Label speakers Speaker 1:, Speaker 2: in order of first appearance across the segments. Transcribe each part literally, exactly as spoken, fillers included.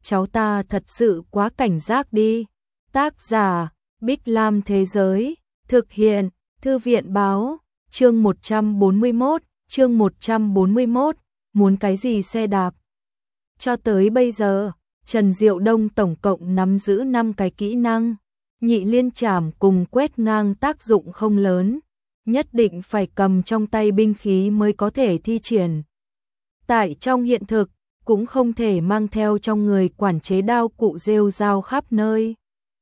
Speaker 1: cháu ta thật sự quá cảnh giác đi. Tác giả, Bích Lam Thế Giới, thực hiện, Thư viện Báo, chương một trăm bốn mươi mốt, chương một trăm bốn mươi mốt, muốn cái gì xe đạp. Cho tới bây giờ, Trần Diệu Đông tổng cộng nắm giữ năm cái kỹ năng, nhị liên trảm cùng quét ngang tác dụng không lớn, nhất định phải cầm trong tay binh khí mới có thể thi triển. Tại trong hiện thực, cũng không thể mang theo trong người quản chế đao cụ rêu rao khắp nơi.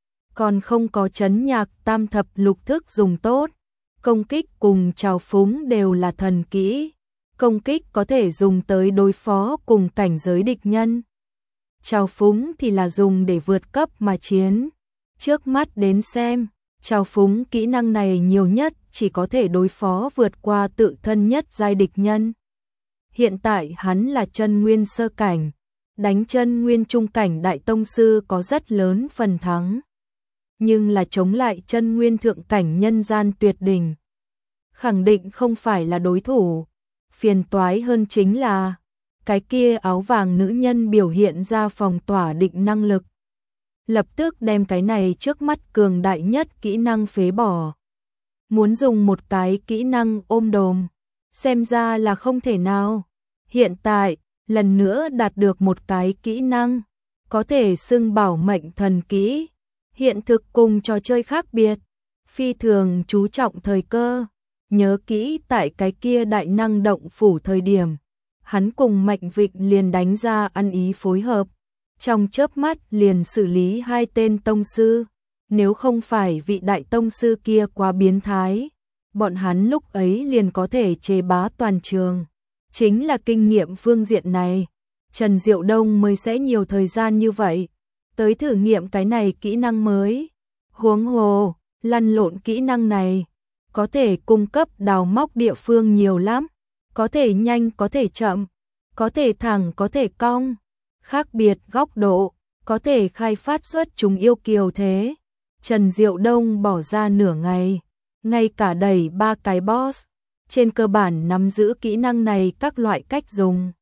Speaker 1: Còn không có trấn nhạc tam thập lục thức dùng tốt, công kích cùng trào phúng đều là thần kỹ. Công kích có thể dùng tới đối phó cùng cảnh giới địch nhân. Trào phúng thì là dùng để vượt cấp mà chiến. Trước mắt đến xem, trào phúng kỹ năng này nhiều nhất chỉ có thể đối phó vượt qua tự thân nhất giai địch nhân. Hiện tại hắn là chân nguyên sơ cảnh, đánh chân nguyên trung cảnh đại tông sư có rất lớn phần thắng. Nhưng là chống lại chân nguyên thượng cảnh nhân gian tuyệt đỉnh, khẳng định không phải là đối thủ. Phiền toái hơn chính là, cái kia áo vàng nữ nhân biểu hiện ra phòng tỏa định năng lực. Lập tức đem cái này trước mắt cường đại nhất kỹ năng phế bỏ. Muốn dùng một cái kỹ năng ôm đồm, xem ra là không thể nào. Hiện tại, lần nữa đạt được một cái kỹ năng, có thể xưng bảo mệnh thần kỹ. Hiện thực cùng trò chơi khác biệt, phi thường chú trọng thời cơ. Nhớ kỹ tại cái kia đại năng động phủ thời điểm, hắn cùng Mạnh Vịnh liền đánh ra ăn ý phối hợp, trong chớp mắt liền xử lý hai tên tông sư. Nếu không phải vị đại tông sư kia quá biến thái, bọn hắn lúc ấy liền có thể chế bá toàn trường. Chính là kinh nghiệm phương diện này, Trần Diệu Đông mới sẽ nhiều thời gian như vậy tới thử nghiệm cái này kỹ năng mới. Huống hồ, lăn lộn kỹ năng này có thể cung cấp đào móc địa phương nhiều lắm, có thể nhanh có thể chậm, có thể thẳng có thể cong, khác biệt góc độ, có thể khai phát xuất chúng yêu kiều thế. Trần Diệu Đông bỏ ra nửa ngày, ngay cả đẩy ba cái boss, trên cơ bản nắm giữ kỹ năng này các loại cách dùng.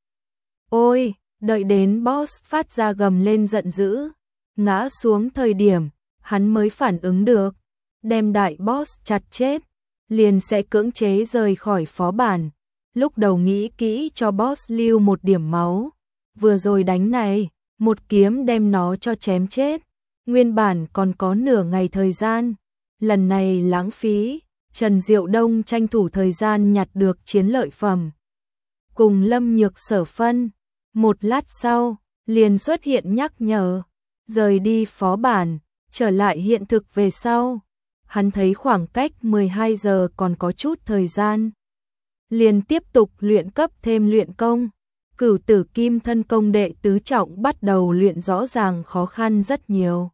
Speaker 1: Ôi, đợi đến boss phát ra gầm lên giận dữ, ngã xuống thời điểm, hắn mới phản ứng được, đem đại boss chặt chết, liền sẽ cưỡng chế rời khỏi phó bản. Lúc đầu nghĩ kỹ cho boss lưu một điểm máu, vừa rồi đánh này, một kiếm đem nó cho chém chết, nguyên bản còn có nửa ngày thời gian, lần này lãng phí. Trần Diệu Đông tranh thủ thời gian nhặt được chiến lợi phẩm, cùng Lâm Nhược Sở phân. Một lát sau, liền xuất hiện nhắc nhở, rời đi phó bản, trở lại hiện thực về sau. Hắn thấy khoảng cách mười hai giờ còn có chút thời gian, liền tiếp tục luyện cấp thêm luyện công. Cửu tử kim thân công đệ tứ trọng bắt đầu luyện rõ ràng khó khăn rất nhiều.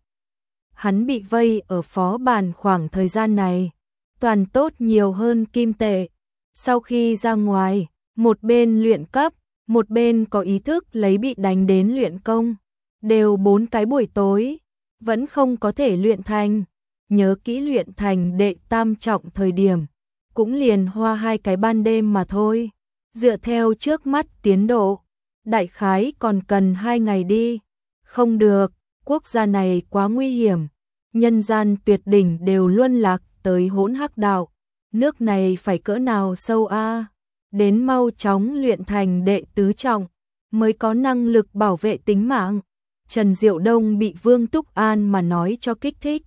Speaker 1: Hắn bị vây ở phó bản khoảng thời gian này, toàn tốt nhiều hơn kim tệ. Sau khi ra ngoài, một bên luyện cấp, một bên có ý thức lấy bị đánh đến luyện công. Đều bốn cái buổi tối, vẫn không có thể luyện thành. Nhớ kỹ luyện thành đệ tam trọng thời điểm, cũng liền hoa hai cái ban đêm mà thôi. Dựa theo trước mắt tiến độ, đại khái còn cần hai ngày đi. Không được, quốc gia này quá nguy hiểm, nhân gian tuyệt đỉnh đều luân lạc tới hỗn hắc đạo, nước này phải cỡ nào sâu a? Đến mau chóng luyện thành đệ tứ trọng mới có năng lực bảo vệ tính mạng. Trần Diệu Đông bị Vương Túc An mà nói cho kích thích,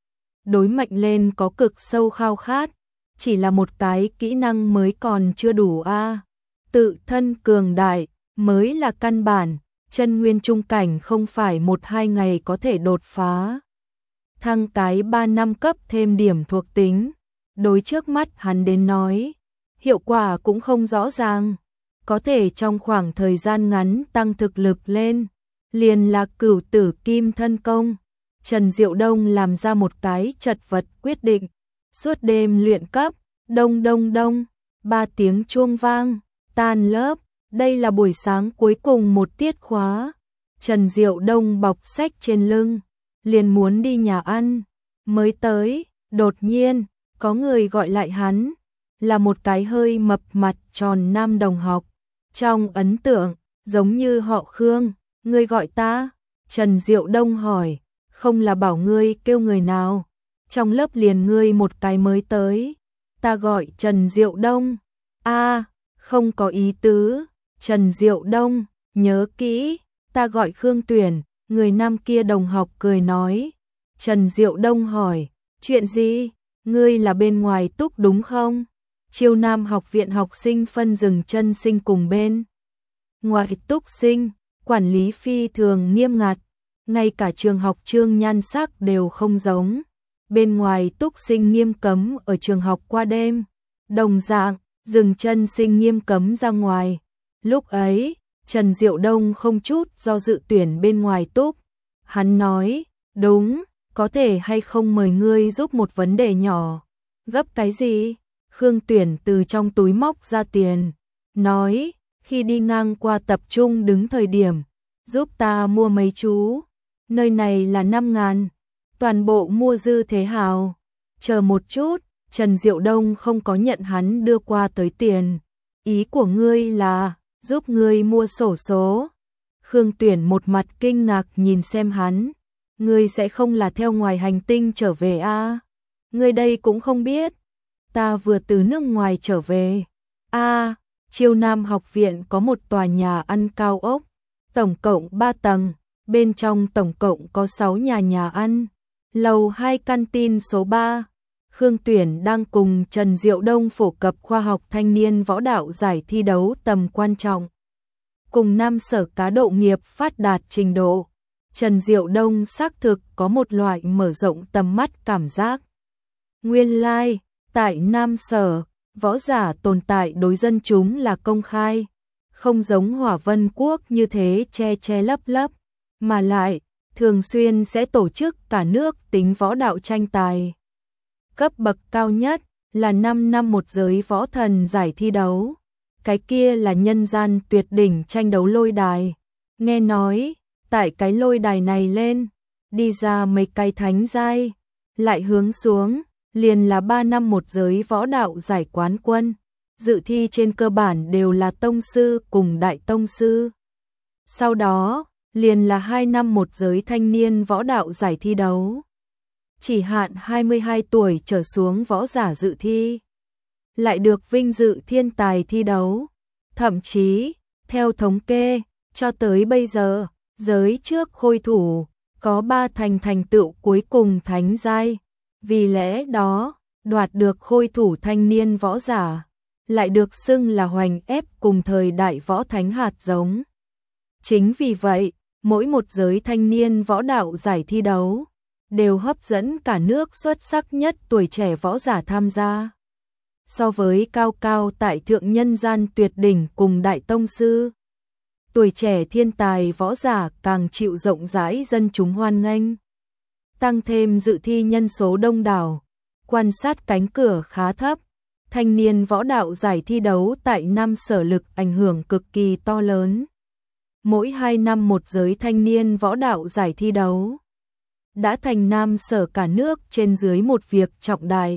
Speaker 1: đối mạnh lên có cực sâu khao khát. Chỉ là một cái kỹ năng mới còn chưa đủ a, tự thân cường đại mới là căn bản. Chân nguyên trung cảnh không phải một hai ngày có thể đột phá. Thăng cái ba năm cấp thêm điểm thuộc tính, đối trước mắt hắn đến nói, hiệu quả cũng không rõ ràng. Có thể trong khoảng thời gian ngắn tăng thực lực lên, liền là cửu tử kim thân công. Trần Diệu Đông làm ra một cái chật vật quyết định, suốt đêm luyện cấp. Đông đông đông, ba tiếng chuông vang, tan lớp. Đây là buổi sáng cuối cùng một tiết khóa. Trần Diệu Đông bọc sách trên lưng, liền muốn đi nhà ăn. Mới tới, đột nhiên, có người gọi lại hắn, là một cái hơi mập mặt tròn nam đồng học. Trong ấn tượng, giống như họ Khương. Người gọi ta? Trần Diệu Đông hỏi, không là bảo ngươi kêu người nào, trong lớp liền ngươi một cái mới tới, ta gọi Trần Diệu Đông, a không có ý tứ, Trần Diệu Đông, nhớ kỹ, ta gọi Khương Tuyển, người nam kia đồng học cười nói. Trần Diệu Đông hỏi, chuyện gì, ngươi là bên ngoài túc đúng không? Chiêu Nam học viện học sinh phân dừng chân sinh cùng bên ngoài túc sinh, quản lý phi thường nghiêm ngặt, ngay cả trường học chương nhan sắc đều không giống. Bên ngoài túc sinh nghiêm cấm ở trường học qua đêm, đồng dạng, dừng chân sinh nghiêm cấm ra ngoài. Lúc ấy, Trần Diệu Đông không chút do dự tuyển bên ngoài túc. Hắn nói, đúng, có thể hay không mời ngươi giúp một vấn đề nhỏ. Gấp cái gì? Khương Tuyển từ trong túi móc ra tiền, nói, khi đi ngang qua tập trung đứng thời điểm, giúp ta mua mấy chú, nơi này là năm ngàn, toàn bộ mua dư thế hào. Chờ một chút, Trần Diệu Đông không có nhận hắn đưa qua tới tiền. Ý của ngươi là, giúp ngươi mua sổ số. Khương Tuyển một mặt kinh ngạc nhìn xem hắn, ngươi sẽ không là theo ngoài hành tinh trở về a? À? Ngươi đây cũng không biết. Ta vừa từ nước ngoài trở về. A, à, Chiêu Nam học viện có một tòa nhà ăn cao ốc, tổng cộng ba tầng, bên trong tổng cộng có sáu nhà nhà ăn, lầu hai canteen số ba. Khương Tuyển đang cùng Trần Diệu Đông phổ cập khoa học thanh niên võ đạo giải thi đấu tầm quan trọng, cùng Nam Sở cá độ nghiệp phát đạt trình độ. Trần Diệu Đông xác thực có một loại mở rộng tầm mắt cảm giác. Nguyên lai, like, tại Nam Sở, võ giả tồn tại đối dân chúng là công khai, không giống Hỏa Vân Quốc như thế che che lấp lấp, mà lại thường xuyên sẽ tổ chức cả nước tính võ đạo tranh tài. Cấp bậc cao nhất là năm năm một giới võ thần giải thi đấu, cái kia là nhân gian tuyệt đỉnh tranh đấu lôi đài. Nghe nói, tại cái lôi đài này lên, đi ra mấy cái thánh giai, lại hướng xuống, liền là ba năm một giới võ đạo giải quán quân. Dự thi trên cơ bản đều là tông sư cùng đại tông sư. Sau đó, liền là hai năm một giới thanh niên võ đạo giải thi đấu. Chỉ hạn hai mươi hai tuổi trở xuống võ giả dự thi, lại được vinh dự thiên tài thi đấu. Thậm chí, theo thống kê, cho tới bây giờ, giới trước khôi thủ, có ba thành thành tựu cuối cùng thánh giai. Vì lẽ đó, đoạt được khôi thủ thanh niên võ giả, lại được xưng là hoành ép cùng thời đại võ thánh hạt giống. Chính vì vậy, mỗi một giới thanh niên võ đạo giải thi đấu, đều hấp dẫn cả nước xuất sắc nhất tuổi trẻ võ giả tham gia. So với cao cao tại thượng nhân gian tuyệt đỉnh cùng đại tông sư, tuổi trẻ thiên tài võ giả càng chịu rộng rãi dân chúng hoan nghênh. Tăng thêm dự thi nhân số đông đảo, quan sát cánh cửa khá thấp, thanh niên võ đạo giải thi đấu tại Nam Sở lực ảnh hưởng cực kỳ to lớn. Mỗi hai năm một giới thanh niên võ đạo giải thi đấu, đã thành Nam Sở cả nước trên dưới một việc trọng đại.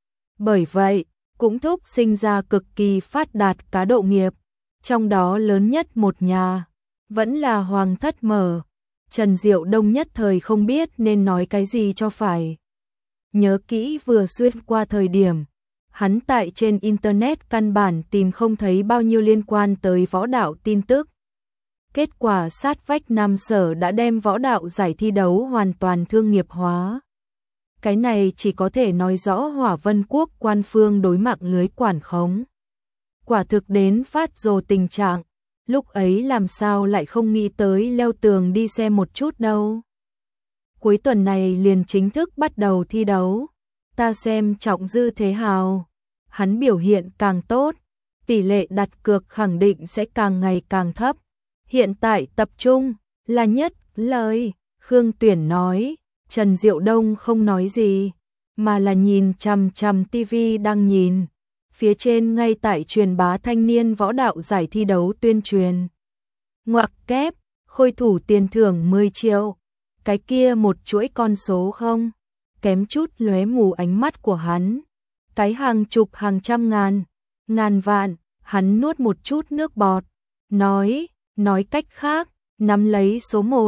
Speaker 1: Bởi vậy, cũng thúc sinh ra cực kỳ phát đạt cá độ nghiệp, trong đó lớn nhất một nhà, vẫn là Hoàng Thất Mở. Trần Diệu Đông nhất thời không biết nên nói cái gì cho phải. Nhớ kỹ vừa xuyên qua thời điểm, hắn tại trên Internet căn bản tìm không thấy bao nhiêu liên quan tới võ đạo tin tức. Kết quả sát vách Nam Sở đã đem võ đạo giải thi đấu hoàn toàn thương nghiệp hóa. Cái này chỉ có thể nói rõ Hỏa Vân Quốc quan phương đối mạng lưới quản khống. Quả thực đến phát rồ tình trạng, lúc ấy làm sao lại không nghĩ tới leo tường đi xem một chút đâu. Cuối tuần này liền chính thức bắt đầu thi đấu, ta xem Trọng Dư thế hào, hắn biểu hiện càng tốt, tỷ lệ đặt cược khẳng định sẽ càng ngày càng thấp. Hiện tại tập trung là nhất lời, Khương Tuyển nói. Trần Diệu Đông không nói gì, mà là nhìn chằm chằm tivi đang nhìn. Phía trên ngay tại truyền bá thanh niên võ đạo giải thi đấu tuyên truyền. Ngoặc kép, khôi thủ tiền thưởng mười triệu. Cái kia một chuỗi con số không? Kém chút lóe mù ánh mắt của hắn. Cái hàng chục hàng trăm ngàn, ngàn vạn, hắn nuốt một chút nước bọt. Nói, nói cách khác, nắm lấy số một,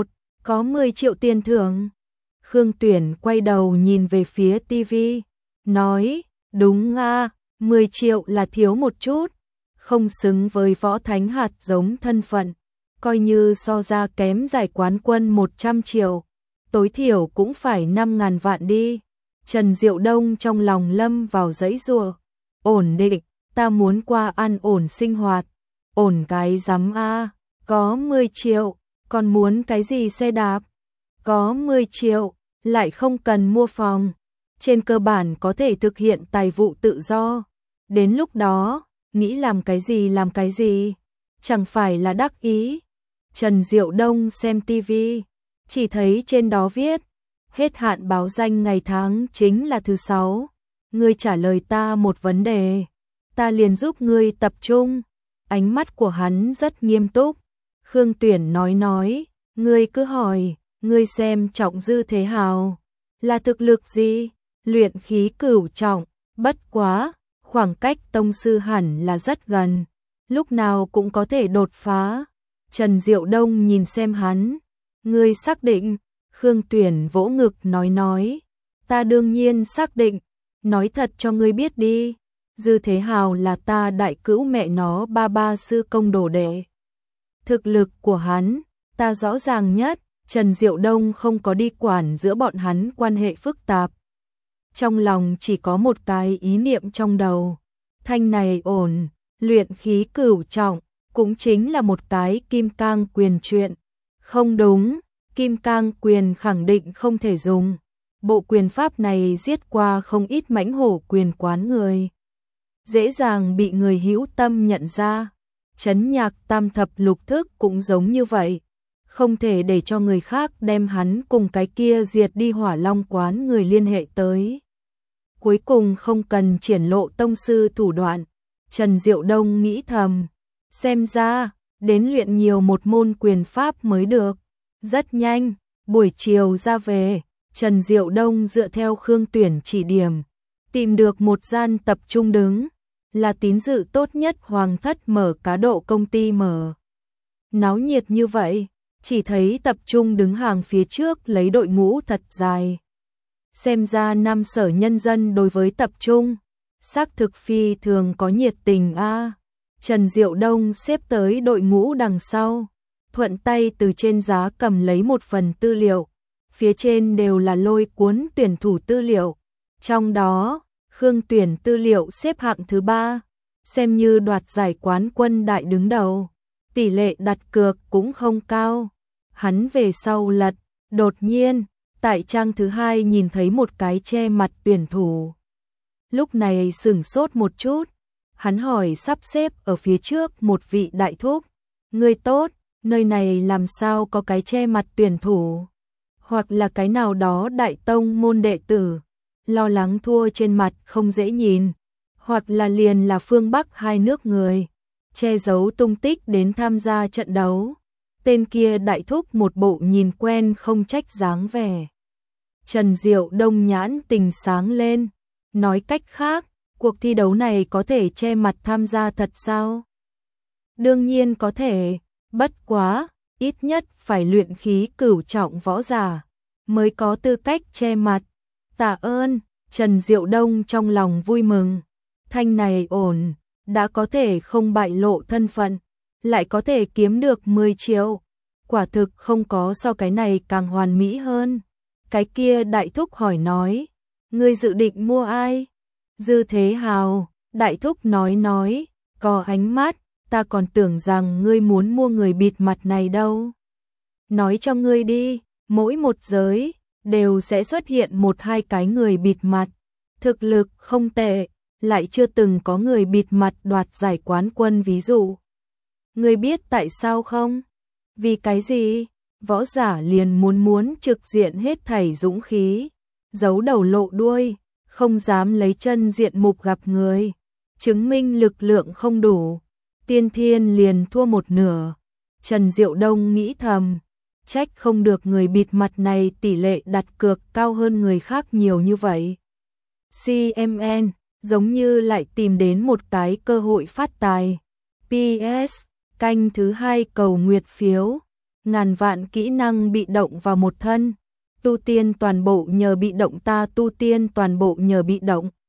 Speaker 1: có mười triệu tiền thưởng. Khương Tuyển quay đầu nhìn về phía tivi, nói, đúng à, mười triệu là thiếu một chút, không xứng với võ thánh hạt giống thân phận, coi như so ra kém giải quán quân một trăm triệu, tối thiểu cũng phải năm ngàn vạn đi. Trần Diệu Đông trong lòng lâm vào dãy giụa, ổn định, ta muốn qua ăn ổn sinh hoạt, ổn cái rắm a, có mười triệu, còn muốn cái gì xe đạp, có mười triệu, lại không cần mua phòng, trên cơ bản có thể thực hiện tài vụ tự do, đến lúc đó, nghĩ làm cái gì làm cái gì, chẳng phải là đắc ý. Trần Diệu Đông xem tivi, chỉ thấy trên đó viết, hết hạn báo danh ngày tháng chính là thứ sáu, ngươi trả lời ta một vấn đề, ta liền giúp ngươi tập trung. Ánh mắt của hắn rất nghiêm túc. Khương Tuyển nói nói, ngươi cứ hỏi, ngươi xem trọng Dư Thế Hào là thực lực gì? Luyện khí cửu trọng, bất quá, khoảng cách tông sư hẳn là rất gần, lúc nào cũng có thể đột phá. Trần Diệu Đông nhìn xem hắn, ngươi xác định? Khương Tuyển vỗ ngực nói nói, ta đương nhiên xác định, nói thật cho ngươi biết đi, Dư Thế Hào là ta đại cữu mẹ nó ba ba sư công đồ đệ. Thực lực của hắn, ta rõ ràng nhất. Trần Diệu Đông không có đi quản giữa bọn hắn quan hệ phức tạp. Trong lòng chỉ có một cái ý niệm trong đầu. Thanh này ổn, luyện khí cửu trọng, cũng chính là một cái kim cang quyền chuyện. Không đúng, kim cang quyền khẳng định không thể dùng. Bộ quyền pháp này giết qua không ít mãnh hổ quyền quán người. Dễ dàng bị người hữu tâm nhận ra. Trấn nhạc tam thập lục thức cũng giống như vậy. Không thể để cho người khác đem hắn cùng cái kia diệt đi hỏa long quán người liên hệ tới. Cuối cùng không cần triển lộ tông sư thủ đoạn. Trần Diệu Đông nghĩ thầm. Xem ra, đến luyện nhiều một môn quyền pháp mới được. Rất nhanh, buổi chiều ra về, Trần Diệu Đông dựa theo Khương Tuyển chỉ điểm. Tìm được một gian tập trung đứng. Là tín dự tốt nhất Hoàng Thất mở cá độ công ty mở. Náo nhiệt như vậy. Chỉ thấy tập trung đứng hàng phía trước lấy đội ngũ thật dài. Xem ra Nam Sở nhân dân đối với tập trung, xác thực phi thường có nhiệt tình a. Trần Diệu Đông xếp tới đội ngũ đằng sau, thuận tay từ trên giá cầm lấy một phần tư liệu, phía trên đều là lôi cuốn tuyển thủ tư liệu. Trong đó, Khương Tuyển tư liệu xếp hạng thứ ba, xem như đoạt giải quán quân đại đứng đầu, tỷ lệ đặt cược cũng không cao. Hắn về sau lật, đột nhiên, tại trang thứ hai nhìn thấy một cái che mặt tuyển thủ. Lúc này sửng sốt một chút, hắn hỏi sắp xếp ở phía trước một vị đại thúc. Người tốt, nơi này làm sao có cái che mặt tuyển thủ? Hoặc là cái nào đó đại tông môn đệ tử, lo lắng thua trên mặt không dễ nhìn. Hoặc là liền là phương Bắc hai nước người, che giấu tung tích đến tham gia trận đấu. Tên kia đại thúc một bộ nhìn quen không trách dáng vẻ. Trần Diệu Đông nhãn tình sáng lên, nói cách khác, cuộc thi đấu này có thể che mặt tham gia thật sao? Đương nhiên có thể, bất quá, ít nhất phải luyện khí cửu trọng võ giả, mới có tư cách che mặt. Tạ ơn, Trần Diệu Đông trong lòng vui mừng, thanh này ổn, đã có thể không bại lộ thân phận. Lại có thể kiếm được mười triệu. Quả thực không có so cái này càng hoàn mỹ hơn. Cái kia đại thúc hỏi nói, ngươi dự định mua ai? Dư Thế Hào, đại thúc nói nói, có ánh mắt, ta còn tưởng rằng ngươi muốn mua người bịt mặt này đâu. Nói cho ngươi đi, mỗi một giới, đều sẽ xuất hiện một hai cái người bịt mặt. Thực lực không tệ, lại chưa từng có người bịt mặt đoạt giải quán quân ví dụ. Ngươi biết tại sao không? Vì cái gì? Võ giả liền muốn muốn trực diện hết thảy dũng khí, giấu đầu lộ đuôi, không dám lấy chân diện mục gặp người, chứng minh lực lượng không đủ, tiên thiên liền thua một nửa. Trần Diệu Đông nghĩ thầm, trách không được người bịt mặt này tỷ lệ đặt cược cao hơn người khác nhiều như vậy. xê em en, giống như lại tìm đến một cái cơ hội phát tài. pê ét, canh thứ hai cầu nguyệt phiếu. ngàn vạn kỹ năng bị động vào một thân. Tu tiên toàn bộ nhờ bị động ta tu tiên toàn bộ nhờ bị động.